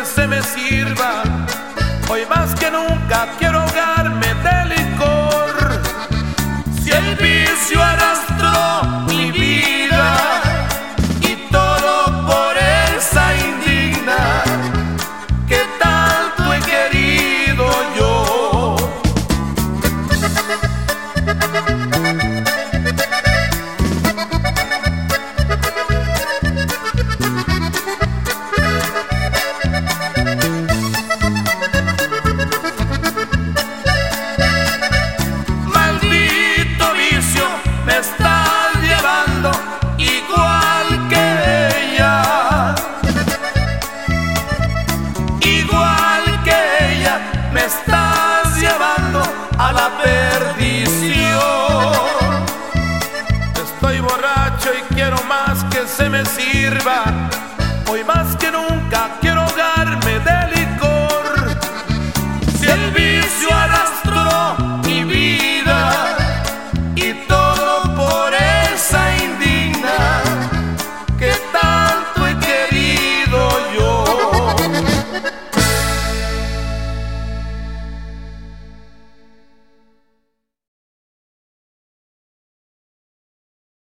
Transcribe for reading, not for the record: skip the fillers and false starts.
que se me sirva. Hoy más que nunca quiero ahogarme de licor. Si el vicio arrastró mi vida y todo por esa indigna que tanto he querido yo. Maldito vicio, me estás llevando igual que ella. Igual que ella, me estás llevando a la perdición. Estoy borracho y quiero más que se me sirva.